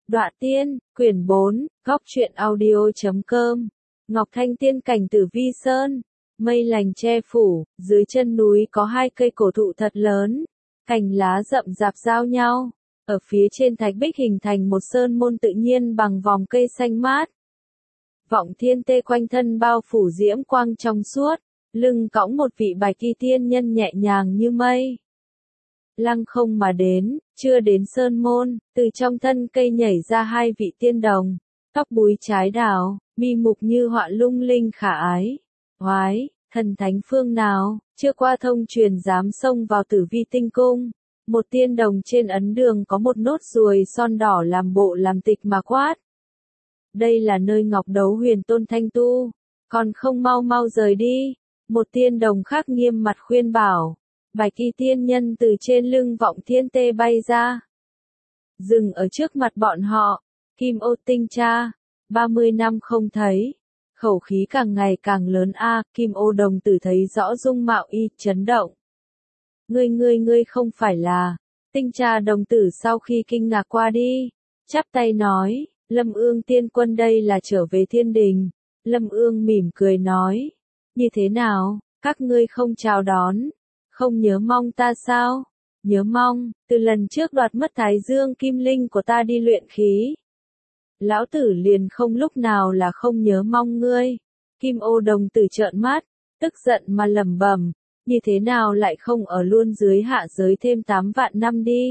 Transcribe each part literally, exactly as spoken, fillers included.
Đọa tiên, quyển bốn, góc truyện audio.com. Ngọc Thanh tiên cảnh Tử Vi Sơn. Mây lành che phủ, dưới chân núi có hai cây cổ thụ thật lớn, cành lá rậm rạp giao nhau. Ở phía trên thạch bích hình thành một sơn môn tự nhiên bằng vòng cây xanh mát. Vọng thiên tê quanh thân bao phủ diễm quang trong suốt, lưng cõng một vị bạch y tiên nhân nhẹ nhàng như mây. Lăng không mà đến, chưa đến sơn môn, từ trong thân cây nhảy ra hai vị tiên đồng, tóc búi trái đào, mi mục như họa lung linh khả ái. Hoái, thần thánh phương nào, chưa qua thông truyền dám xông vào Tử Vi tinh cung. Một tiên đồng trên ấn đường có một nốt ruồi son đỏ làm bộ làm tịch mà quát. Đây là nơi Ngọc Đấu Huyền Tôn thanh tu, còn không mau mau rời đi. Một tiên đồng khác nghiêm mặt khuyên bảo. Bạch y tiên nhân từ trên lưng Vọng thiên tê bay ra. Dừng ở trước mặt bọn họ, Kim Ô tinh cha, ba mươi năm không thấy. Khẩu khí càng ngày càng lớn a, à, Kim Ô đồng tử thấy rõ dung mạo y, chấn động. Ngươi ngươi ngươi không phải là, tinh cha đồng tử sau khi kinh ngạc qua đi, chắp tay nói, Lâm Ương tiên quân đây là trở về thiên đình. Lâm Ương mỉm cười nói, như thế nào, các ngươi không chào đón, không nhớ mong ta sao? Nhớ mong, từ lần trước đoạt mất Thái Dương Kim Linh của ta đi luyện khí. Lão tử liền không lúc nào là không nhớ mong ngươi. Kim Ô đồng tử trợn mắt, tức giận mà lẩm bẩm, như thế nào lại không ở luôn dưới hạ giới thêm tám vạn năm đi.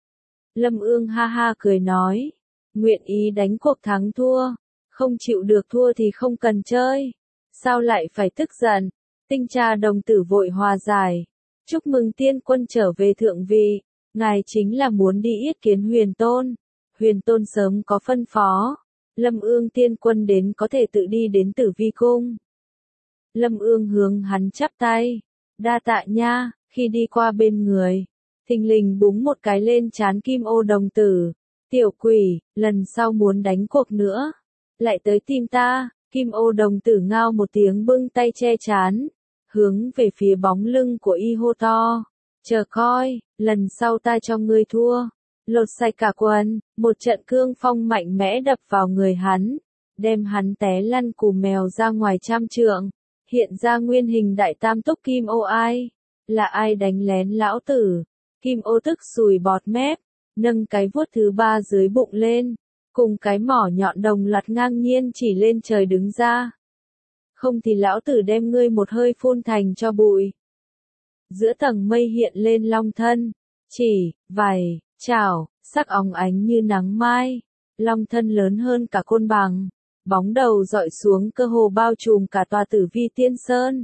Lâm Ương ha ha cười nói, nguyện ý đánh cuộc thắng thua, không chịu được thua thì không cần chơi. Sao lại phải tức giận? Tinh cha đồng tử vội hòa giải. Chúc mừng tiên quân trở về thượng vị, ngài chính là muốn đi yết kiến Huyền Tôn. Huyền Tôn sớm có phân phó, Lâm Ương tiên quân đến có thể tự đi đến Tử Vi cung. Lâm Ương hướng hắn chắp tay, đa tạ nha, khi đi qua bên người, thình lình búng một cái lên trán Kim Ô đồng tử, tiểu quỷ, lần sau muốn đánh cuộc nữa, lại tới tìm ta. Kim Ô đồng tử ngao một tiếng bưng tay che trán, hướng về phía bóng lưng của y hô to, chờ coi, lần sau ta cho ngươi thua. Lột sạch cả quần, một trận cương phong mạnh mẽ đập vào người hắn, đem hắn té lăn cù mèo ra ngoài trăm trượng, hiện ra nguyên hình đại tam túc. Kim Ô ai? Là ai đánh lén lão tử? Kim Ô tức sùi bọt mép, nâng cái vuốt thứ ba dưới bụng lên, cùng cái mỏ nhọn đồng loạt ngang nhiên chỉ lên trời đứng ra. Không thì lão tử đem ngươi một hơi phun thành cho bụi. Giữa tầng mây hiện lên long thân, chỉ, vảy, chảo, sắc óng ánh như nắng mai. Long thân lớn hơn cả côn bằng, bóng đầu dọi xuống cơ hồ bao trùm cả tòa Tử Vi Tiên Sơn.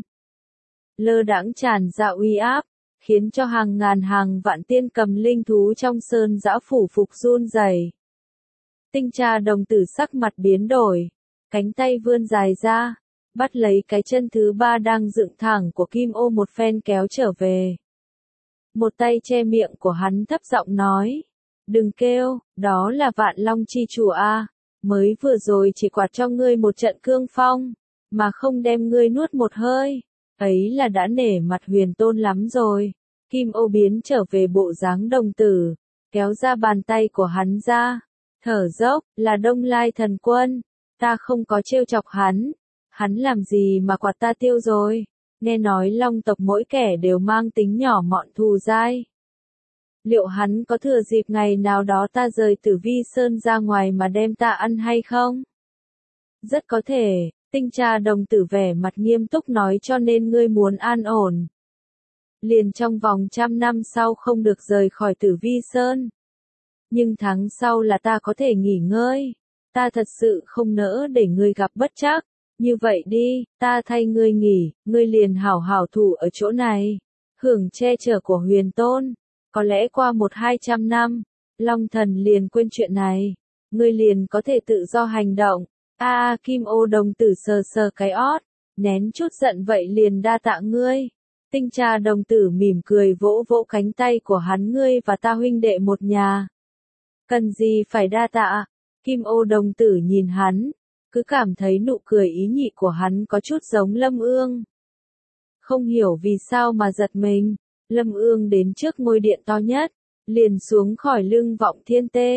Lơ đãng tràn ra uy áp, khiến cho hàng ngàn hàng vạn tiên cầm linh thú trong sơn dã phủ phục run rẩy. Tinh cha đồng tử sắc mặt biến đổi, cánh tay vươn dài ra, bắt lấy cái chân thứ ba đang dựng thẳng của Kim Ô một phen kéo trở về. Một tay che miệng của hắn thấp giọng nói, đừng kêu, đó là Vạn Long chi chủ a, mới vừa rồi chỉ quạt cho ngươi một trận cương phong, mà không đem ngươi nuốt một hơi, ấy là đã nể mặt Huyền Tôn lắm rồi. Kim Ô biến trở về bộ dáng đồng tử, kéo ra bàn tay của hắn ra, thở dốc, là Đông Lai thần quân, ta không có trêu chọc hắn, hắn làm gì mà quạt ta tiêu rồi. Nghe nói long tộc mỗi kẻ đều mang tính nhỏ mọn thù dai. Liệu hắn có thừa dịp ngày nào đó ta rời Tử Vi Sơn ra ngoài mà đem ta ăn hay không? Rất có thể, tinh cha đồng tử vẻ mặt nghiêm túc nói, cho nên ngươi muốn an ổn. Liền trong vòng trăm năm sau không được rời khỏi Tử Vi Sơn. Nhưng tháng sau là ta có thể nghỉ ngơi. Ta thật sự không nỡ để ngươi gặp bất trắc. Như vậy đi, ta thay ngươi nghỉ, ngươi liền hảo hảo thủ ở chỗ này, hưởng che chở của Huyền Tôn. Có lẽ qua một hai trăm năm, Long Thần liền quên chuyện này, ngươi liền có thể tự do hành động. A à, Kim Ô đồng tử sờ sờ cái ót, nén chút giận vậy liền đa tạ ngươi. Tinh cha đồng tử mỉm cười vỗ vỗ cánh tay của hắn, ngươi và ta huynh đệ một nhà. Cần gì phải đa tạ? Kim Ô đồng tử nhìn hắn, cứ cảm thấy nụ cười ý nhị của hắn có chút giống Lâm Ương. Không hiểu vì sao mà giật mình, Lâm Ương đến trước ngôi điện to nhất, liền xuống khỏi lưng Vọng thiên tê,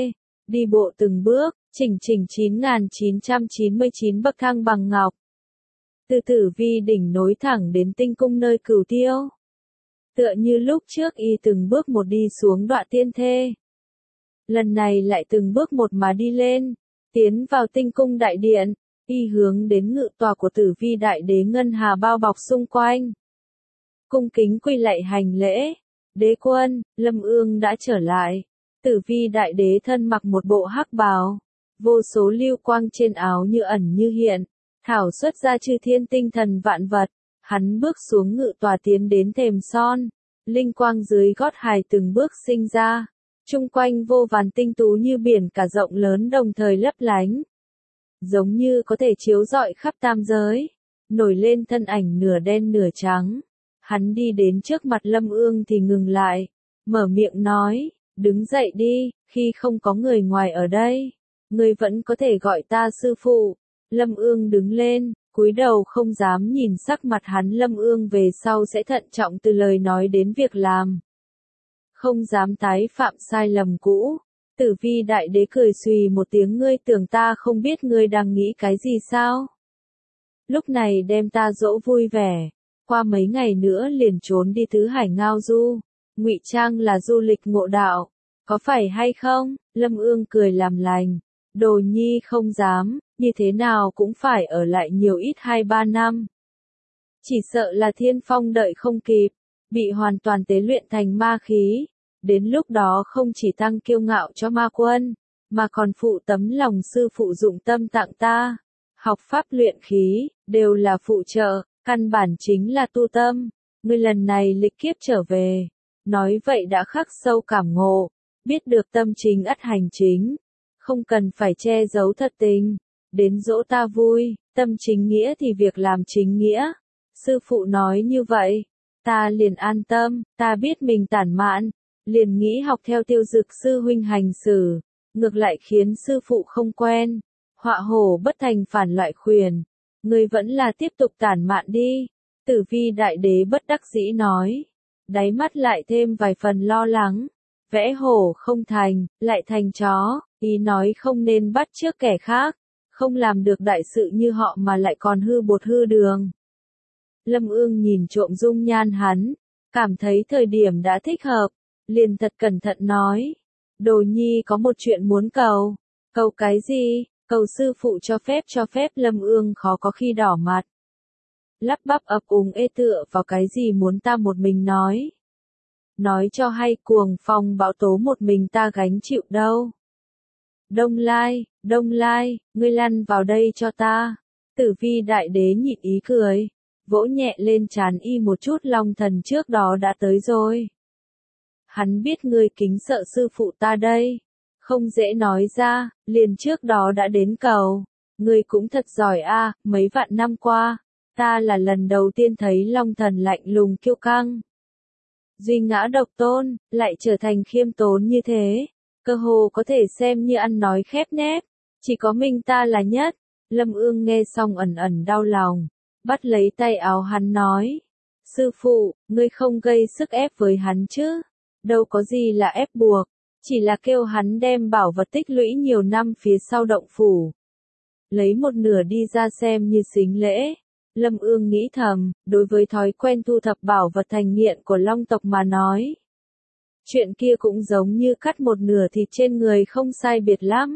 đi bộ từng bước, chỉnh chỉnh chín nghìn chín trăm chín mươi chín bậc thang bằng ngọc. Từ Tử Vi đỉnh nối thẳng đến tinh cung nơi Cửu Tiêu. Tựa như lúc trước y từng bước một đi xuống Đoạ Tiên Thê. Lần này lại từng bước một mà đi lên, tiến vào tinh cung đại điện, y hướng đến ngự tòa của Tử Vi đại đế ngân hà bao bọc xung quanh. Cung kính quy lạy hành lễ, đế quân, Lâm Ương đã trở lại. Tử Vi đại đế thân mặc một bộ hắc bào, vô số lưu quang trên áo như ẩn như hiện, thảo xuất ra chư thiên tinh thần vạn vật. Hắn bước xuống ngự tòa tiến đến thềm son, linh quang dưới gót hài từng bước sinh ra, chung quanh vô vàn tinh tú như biển cả rộng lớn đồng thời lấp lánh, giống như có thể chiếu rọi khắp tam giới, nổi lên thân ảnh nửa đen nửa trắng. Hắn đi đến trước mặt Lâm Ương thì ngừng lại, mở miệng nói, đứng dậy đi, khi không có người ngoài ở đây, ngươi vẫn có thể gọi ta sư phụ. Lâm Ương đứng lên, cúi đầu không dám nhìn sắc mặt hắn. Lâm Ương về sau sẽ thận trọng từ lời nói đến việc làm, không dám tái phạm sai lầm cũ. Tử Vi đại đế cười xùy một tiếng, ngươi tưởng ta không biết ngươi đang nghĩ cái gì sao? Lúc này đem ta dỗ vui vẻ, qua mấy ngày nữa liền trốn đi tứ hải ngao du, ngụy trang là du lịch ngộ đạo, có phải hay không? Lâm Ương cười làm lành, Đồ nhi không dám, như thế nào cũng phải ở lại nhiều ít hai ba năm. Chỉ sợ là Thiên Phong đợi không kịp, bị hoàn toàn tế luyện thành ma khí. Đến lúc đó không chỉ tăng kiêu ngạo cho ma quân, mà còn phụ tấm lòng sư phụ dụng tâm tặng ta. Học pháp luyện khí, đều là phụ trợ, căn bản chính là tu tâm. Ngươi lần này lịch kiếp trở về, nói vậy đã khắc sâu cảm ngộ, biết được tâm chính ắt hành chính, không cần phải che giấu thật tình, đến dỗ ta vui, tâm chính nghĩa thì việc làm chính nghĩa. Sư phụ nói như vậy, ta liền an tâm, ta biết mình tản mạn, liền nghĩ học theo Tiêu Dực sư huynh hành xử, ngược lại khiến sư phụ không quen, họa hổ bất thành phản loại khuyển, ngươi vẫn là tiếp tục tản mạn đi. Tử Vi đại đế bất đắc dĩ nói, đáy mắt lại thêm vài phần lo lắng, vẽ hổ không thành, lại thành chó, ý nói không nên bắt chước kẻ khác, không làm được đại sự như họ mà lại còn hư bột hư đường. Lâm Ương nhìn trộm dung nhan hắn, cảm thấy thời điểm đã thích hợp, liền thật cẩn thận nói, Đồ nhi có một chuyện muốn cầu. Cầu cái gì? Cầu sư phụ cho phép cho phép. Lâm Ương khó có khi đỏ mặt, lắp bắp ấp úng ê tựa vào cái gì muốn ta một mình nói. Nói cho hay cuồng phong bão tố một mình ta gánh chịu đâu. Đông Lai, Đông Lai, ngươi lăn vào đây cho ta. Tử Vi đại đế nhịn ý cười, vỗ nhẹ lên trán y một chút, Long Thần trước đó đã tới rồi. Hắn biết ngươi kính sợ sư phụ ta đây, không dễ nói ra, liền trước đó đã đến cầu. Ngươi cũng thật giỏi a, mấy vạn năm qua, ta là lần đầu tiên thấy Long Thần lạnh lùng kiêu căng, duy ngã độc tôn, lại trở thành khiêm tốn như thế, cơ hồ có thể xem như ăn nói khép nép, chỉ có mình ta là nhất. Lâm Ương nghe xong ẩn ẩn đau lòng, bắt lấy tay áo hắn nói, sư phụ, ngươi không gây sức ép với hắn chứ? Đâu có gì là ép buộc, chỉ là kêu hắn đem bảo vật tích lũy nhiều năm phía sau động phủ, lấy một nửa đi ra xem như sính lễ. Lâm Ương nghĩ thầm, đối với thói quen thu thập bảo vật thành nghiện của Long tộc mà nói, chuyện kia cũng giống như cắt một nửa thịt trên người không sai biệt lắm.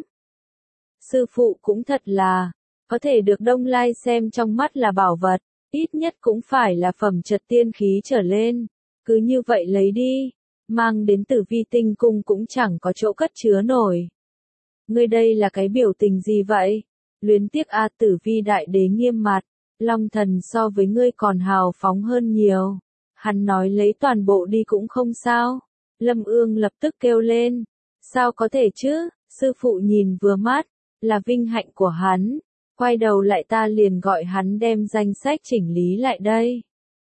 Sư phụ cũng thật là, có thể được Đông Lai xem trong mắt là bảo vật, ít nhất cũng phải là phẩm chất tiên khí trở lên, cứ như vậy lấy đi, mang đến Tử Vi tinh cung cũng chẳng có chỗ cất chứa nổi. Ngươi đây là cái biểu tình gì vậy? Luyến tiếc a. Tử Vi đại đế nghiêm mặt, Long Thần so với ngươi còn hào phóng hơn nhiều. Hắn nói lấy toàn bộ đi cũng không sao. Lâm Ương lập tức kêu lên, sao có thể chứ, sư phụ nhìn vừa mắt, là vinh hạnh của hắn, quay đầu lại ta liền gọi hắn đem danh sách chỉnh lý lại đây.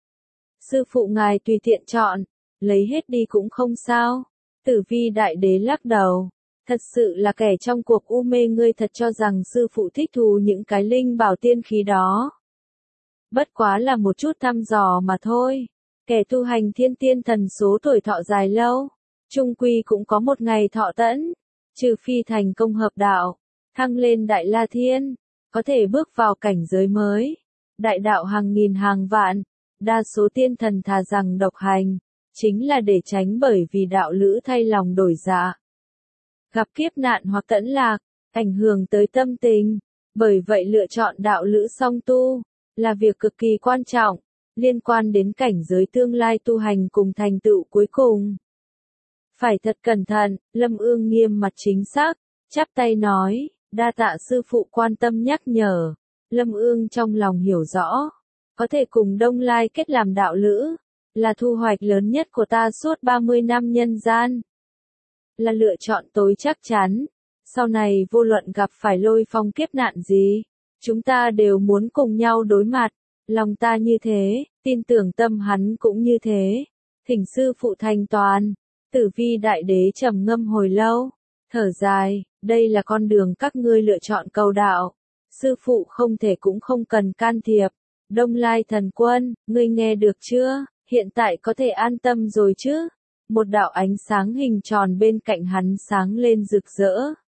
Sư phụ ngài tùy tiện chọn, lấy hết đi cũng không sao. Tử Vi đại đế lắc đầu, thật sự là kẻ trong cuộc u mê, ngươi thật cho rằng sư phụ thích thú những cái linh bảo tiên khí đó. Bất quá là một chút thăm dò mà thôi, kẻ tu hành thiên tiên thần số tuổi thọ dài lâu, chung quy cũng có một ngày thọ tẫn, trừ phi thành công hợp đạo, thăng lên Đại La Thiên, có thể bước vào cảnh giới mới. Đại đạo hàng nghìn hàng vạn, đa số tiên thần thà rằng độc hành, chính là để tránh bởi vì đạo lữ thay lòng đổi dạ. Gặp kiếp nạn hoặc tẫn lạc, ảnh hưởng tới tâm tình, bởi vậy lựa chọn đạo lữ song tu, là việc cực kỳ quan trọng, liên quan đến cảnh giới tương lai tu hành cùng thành tựu cuối cùng. Phải thật cẩn thận, Lâm Ương nghiêm mặt chính xác, chắp tay nói, đa tạ sư phụ quan tâm nhắc nhở. Lâm Ương trong lòng hiểu rõ, có thể cùng Đông Lai kết làm đạo lữ, là thu hoạch lớn nhất của ta suốt ba mươi năm nhân gian. Là lựa chọn tối chắc chắn, sau này vô luận gặp phải lôi phong kiếp nạn gì, chúng ta đều muốn cùng nhau đối mặt, lòng ta như thế, tin tưởng tâm hắn cũng như thế. Thỉnh sư phụ thành toàn. Tử Vi đại đế trầm ngâm hồi lâu, thở dài, đây là con đường các ngươi lựa chọn cầu đạo. Sư phụ không thể cũng không cần can thiệp. Đông Lai thần quân, ngươi nghe được chưa, hiện tại có thể an tâm rồi chứ? Một đạo ánh sáng hình tròn bên cạnh hắn sáng lên rực rỡ.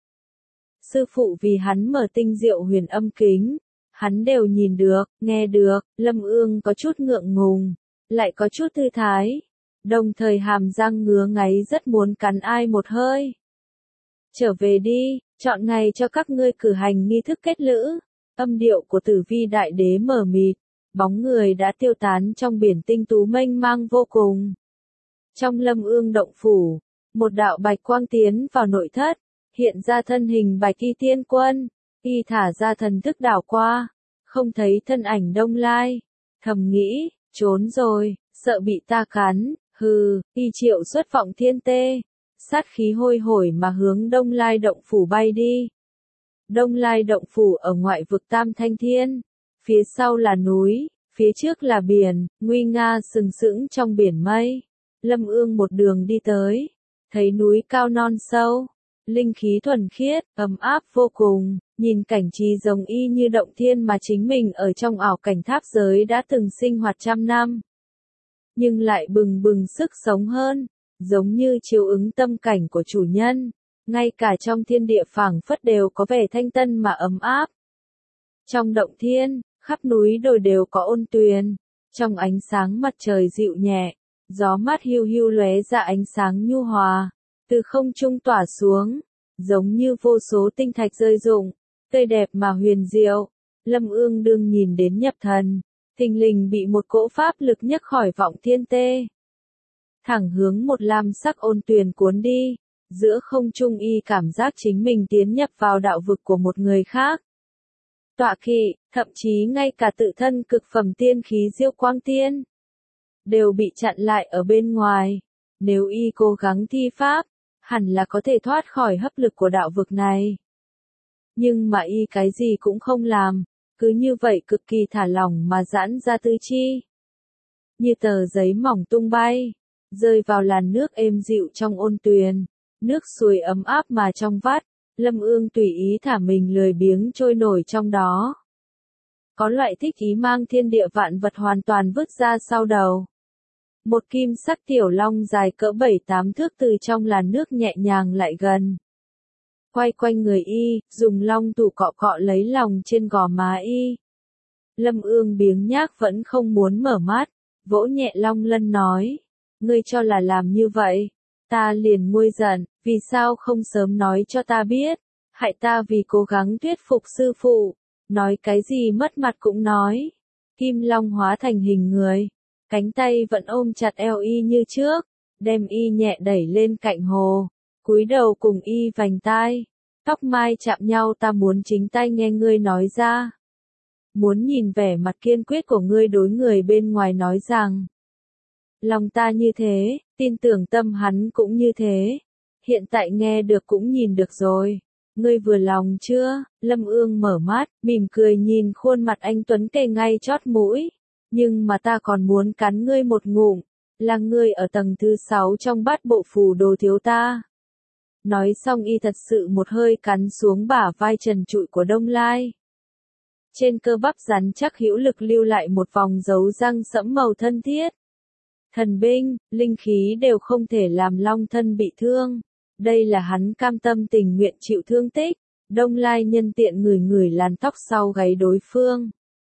Sư phụ vì hắn mở tinh diệu huyền âm kính, hắn đều nhìn được, nghe được. Lâm Ương có chút ngượng ngùng, lại có chút thư thái, đồng thời hàm răng ngứa ngáy rất muốn cắn ai một hơi. Trở về đi, chọn ngày cho các ngươi cử hành nghi thức kết lữ. Âm điệu của Tử Vi đại đế mờ mịt, bóng người đã tiêu tán trong biển tinh tú mênh mang vô cùng. Trong Lâm Ương động phủ, một đạo bạch quang tiến vào nội thất, hiện ra thân hình Bạch Y Tiên Quân, y thả ra thần thức đảo qua, không thấy thân ảnh Đông Lai, thầm nghĩ, trốn rồi, sợ bị ta cắn, hừ, y triệu xuất vọng thiên tê, sát khí hôi hổi mà hướng Đông Lai động phủ bay đi. Đông Lai động phủ ở ngoại vực Tam Thanh Thiên, phía sau là núi, phía trước là biển, nguy nga sừng sững trong biển mây. Lâm Ương một đường đi tới, thấy núi cao non sâu, linh khí thuần khiết, ấm áp vô cùng, nhìn cảnh trí giống y như động thiên mà chính mình ở trong ảo cảnh tháp giới đã từng sinh hoạt trăm năm. Nhưng lại bừng bừng sức sống hơn, giống như chiếu ứng tâm cảnh của chủ nhân, ngay cả trong thiên địa phảng phất đều có vẻ thanh tân mà ấm áp. Trong động thiên, khắp núi đồi đều có ôn tuyền, trong ánh sáng mặt trời dịu nhẹ, gió mát hiu hiu lóe ra ánh sáng nhu hòa, từ không trung tỏa xuống, giống như vô số tinh thạch rơi rụng, tươi đẹp mà huyền diệu. Lâm Ương đương nhìn đến nhập thần, thình lình bị một cỗ pháp lực nhấc khỏi vọng thiên tê. Thẳng hướng một lam sắc ôn tuyền cuốn đi, giữa không trung y cảm giác chính mình tiến nhập vào đạo vực của một người khác. Tọa kỵ, thậm chí ngay cả tự thân cực phẩm tiên khí Diêu Quang Tiên, đều bị chặn lại ở bên ngoài. Nếu y cố gắng thi pháp, hẳn là có thể thoát khỏi hấp lực của đạo vực này. Nhưng mà y cái gì cũng không làm, cứ như vậy cực kỳ thả lỏng mà giãn ra tứ chi. Như tờ giấy mỏng tung bay, rơi vào làn nước êm dịu trong ôn tuyền, nước suối ấm áp mà trong vắt, Lâm Ương tùy ý thả mình lười biếng trôi nổi trong đó. Có loại thích ý mang thiên địa vạn vật hoàn toàn vứt ra sau đầu. Một kim sắc tiểu long dài cỡ bảy tám thước từ trong làn nước nhẹ nhàng lại gần. Quay quanh người y, dùng long thủ cọ cọ lấy lòng trên gò má y. Lâm Ương biếng nhác vẫn không muốn mở mắt, vỗ nhẹ long lân nói. Ngươi cho là làm như vậy, ta liền nguôi giận, vì sao không sớm nói cho ta biết, hại ta vì cố gắng thuyết phục sư phụ, nói cái gì mất mặt cũng nói. Kim long hóa thành hình người, cánh tay vẫn ôm chặt eo y như trước, đem y nhẹ đẩy lên cạnh hồ, cúi đầu cùng y vành tai, tóc mai chạm nhau, ta muốn chính tay nghe ngươi nói ra. Muốn nhìn vẻ mặt kiên quyết của ngươi đối người bên ngoài nói rằng, lòng ta như thế, tin tưởng tâm hắn cũng như thế. Hiện tại nghe được cũng nhìn được rồi. Ngươi vừa lòng chưa? Lâm Ương mở mắt, mỉm cười nhìn khuôn mặt anh tuấn kề ngay chót mũi. Nhưng mà ta còn muốn cắn ngươi một ngụm, là ngươi ở tầng thứ sáu trong bát bộ phù đồ thiếu ta. Nói xong y thật sự một hơi cắn xuống bả vai trần trụi của Đông Lai. Trên cơ bắp rắn chắc hữu lực lưu lại một vòng dấu răng sẫm màu thân thiết. Thần binh, linh khí đều không thể làm long thân bị thương. Đây là hắn cam tâm tình nguyện chịu thương tích. Đông Lai nhân tiện ngửi ngửi làn tóc sau gáy đối phương.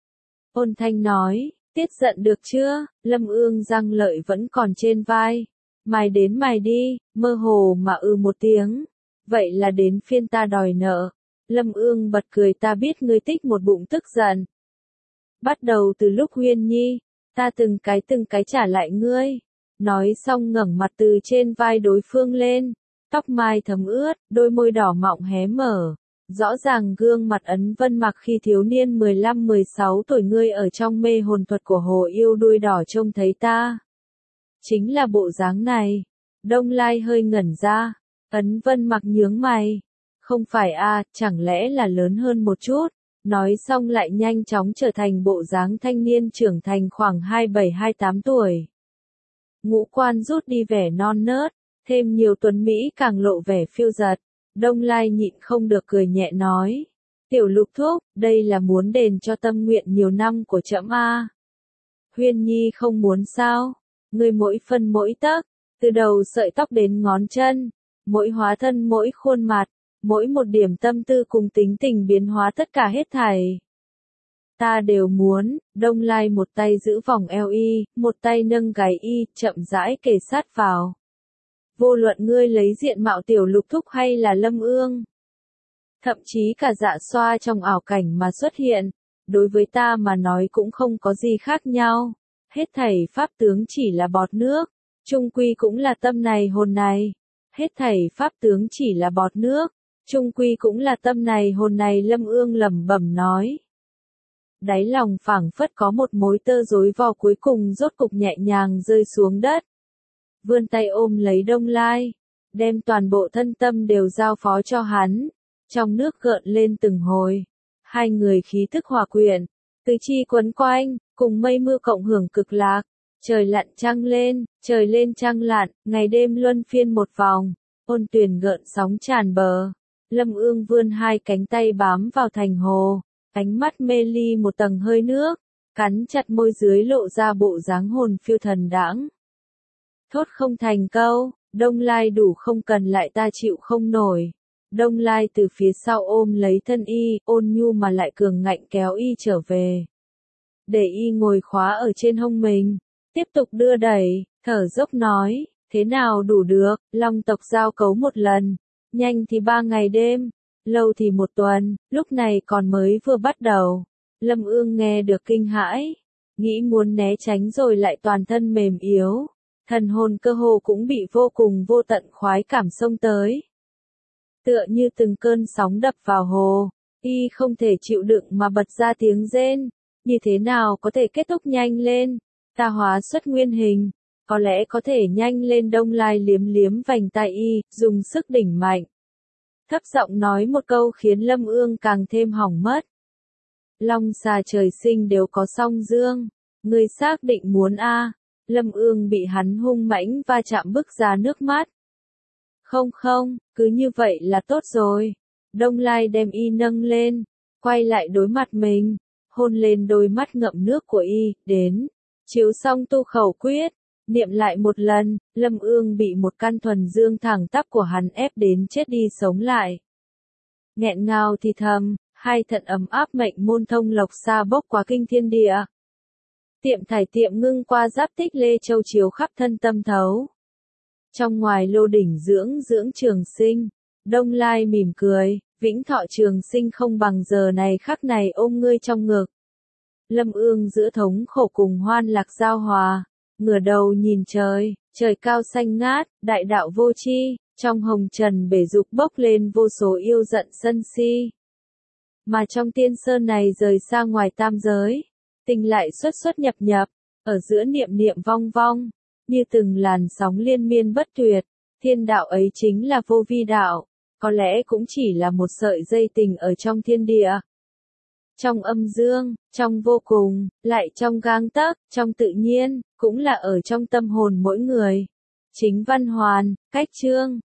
Ôn thanh nói, tiết giận được chưa, Lâm Ương răng lợi vẫn còn trên vai. Mài đến mài đi, mơ hồ mà ư một tiếng. Vậy là đến phiên ta đòi nợ. Lâm Ương bật cười, ta biết ngươi tích một bụng tức giận. Bắt đầu từ lúc Huyên Nhi, ta từng cái từng cái trả lại ngươi. Nói xong ngẩng mặt từ trên vai đối phương lên. Tóc mai thấm ướt, đôi môi đỏ mọng hé mở. Rõ ràng gương mặt Ấn Vân Mặc khi thiếu niên mười lăm mười sáu tuổi, ngươi ở trong mê hồn thuật của hồ yêu đuôi đỏ trông thấy ta. Chính là bộ dáng này. Đông Lai hơi ngẩn ra. Ấn Vân Mặc nhướng mày. Không phải a, chẳng lẽ là lớn hơn một chút. Nói xong lại nhanh chóng trở thành bộ dáng thanh niên trưởng thành khoảng hai mươi bảy hai mươi tám tuổi. Ngũ quan rút đi vẻ non nớt, thêm nhiều tuấn Mỹ càng lộ vẻ phiêu dật. Đông Lai nhịn không được cười nhẹ nói. Tiểu Lục thúc, đây là muốn đền cho tâm nguyện nhiều năm của trẫm a. Huyên Nhi không muốn sao? Ngươi mỗi phân mỗi tấc, từ đầu sợi tóc đến ngón chân, mỗi hóa thân mỗi khuôn mặt, mỗi một điểm tâm tư cùng tính tình biến hóa tất cả hết thảy. Ta đều muốn. Đông Lai một tay giữ vòng eo y, một tay nâng gáy y, chậm rãi kề sát vào. Vô luận ngươi lấy diện mạo Tiểu Lục thúc hay là Lâm Ương, thậm chí cả Dạ Xoa trong ảo cảnh mà xuất hiện, đối với ta mà nói cũng không có gì khác nhau. Hết thảy pháp tướng chỉ là bọt nước, chung quy cũng là tâm này hồn này. Hết thảy pháp tướng chỉ là bọt nước, chung quy cũng là tâm này hồn này, Lâm Ương lẩm bẩm nói. Đáy lòng phảng phất có một mối tơ rối vò cuối cùng rốt cục nhẹ nhàng rơi xuống đất. Vươn tay ôm lấy Đông Lai, đem toàn bộ thân tâm đều giao phó cho hắn. Trong nước gợn lên từng hồi, hai người khí thức hòa quyện, tứ chi quấn quanh, cùng mây mưa cộng hưởng cực lạc. Trời lặn trăng lên, trời lên trăng lặn, ngày đêm luân phiên một vòng, ôn tuyền gợn sóng tràn bờ. Lâm Ương vươn hai cánh tay bám vào thành hồ, ánh mắt mê ly một tầng hơi nước, cắn chặt môi dưới lộ ra bộ dáng hồn phiêu thần đãng. Thốt không thành câu, Đông Lai đủ không cần lại ta chịu không nổi. Đông Lai từ phía sau ôm lấy thân y, ôn nhu mà lại cường ngạnh kéo y trở về. Để y ngồi khóa ở trên hông mình, tiếp tục đưa đẩy, thở dốc nói, thế nào đủ được, Long tộc giao cấu một lần, nhanh thì ba ngày đêm, lâu thì một tuần, lúc này còn mới vừa bắt đầu. Lâm Ương nghe được kinh hãi, nghĩ muốn né tránh rồi lại toàn thân mềm yếu, thần hồn cơ hồ cũng bị vô cùng vô tận khoái cảm xông tới. Tựa như từng cơn sóng đập vào hồ, y không thể chịu đựng mà bật ra tiếng rên, như thế nào có thể kết thúc nhanh lên, ta hóa xuất nguyên hình, có lẽ có thể nhanh lên. Đông Lai liếm liếm vành tai y, dùng sức đỉnh mạnh. Thấp giọng nói một câu khiến Lâm Ương càng thêm hỏng mất. Long xà trời sinh đều có song dương, ngươi xác định muốn a? Lâm Ương bị hắn hung mãnh va chạm bức ra nước mắt. Không không, cứ như vậy là tốt rồi. Đông Lai đem y nâng lên, quay lại đối mặt mình, hôn lên đôi mắt ngậm nước của y, đến. Chiếu xong tu khẩu quyết, niệm lại một lần, Lâm Ương bị một căn thuần dương thẳng tắp của hắn ép đến chết đi sống lại. Nghẹn ngào thì thầm, hai thận ấm áp mệnh môn thông lộc xa bốc qua kinh thiên địa. Tiệm thải tiệm ngưng qua giáp tích lê châu chiếu khắp thân tâm thấu. Trong ngoài lô đỉnh dưỡng dưỡng trường sinh, Đông Lai mỉm cười, vĩnh thọ trường sinh không bằng giờ này khắc này ôm ngươi trong ngực. Lâm Ương giữa thống khổ cùng hoan lạc giao hòa, ngửa đầu nhìn trời, trời cao xanh ngát, đại đạo vô tri, trong hồng trần bể dục bốc lên vô số yêu giận sân si. Mà trong tiên sơn này rời xa ngoài tam giới, tình lại xuất xuất nhập nhập, ở giữa niệm niệm vong vong, như từng làn sóng liên miên bất tuyệt, thiên đạo ấy chính là vô vi đạo, có lẽ cũng chỉ là một sợi dây tình ở trong thiên địa. Trong âm dương, trong vô cùng, lại trong gang tấc, trong tự nhiên, cũng là ở trong tâm hồn mỗi người. Chính Văn Hoàn, Cách Chương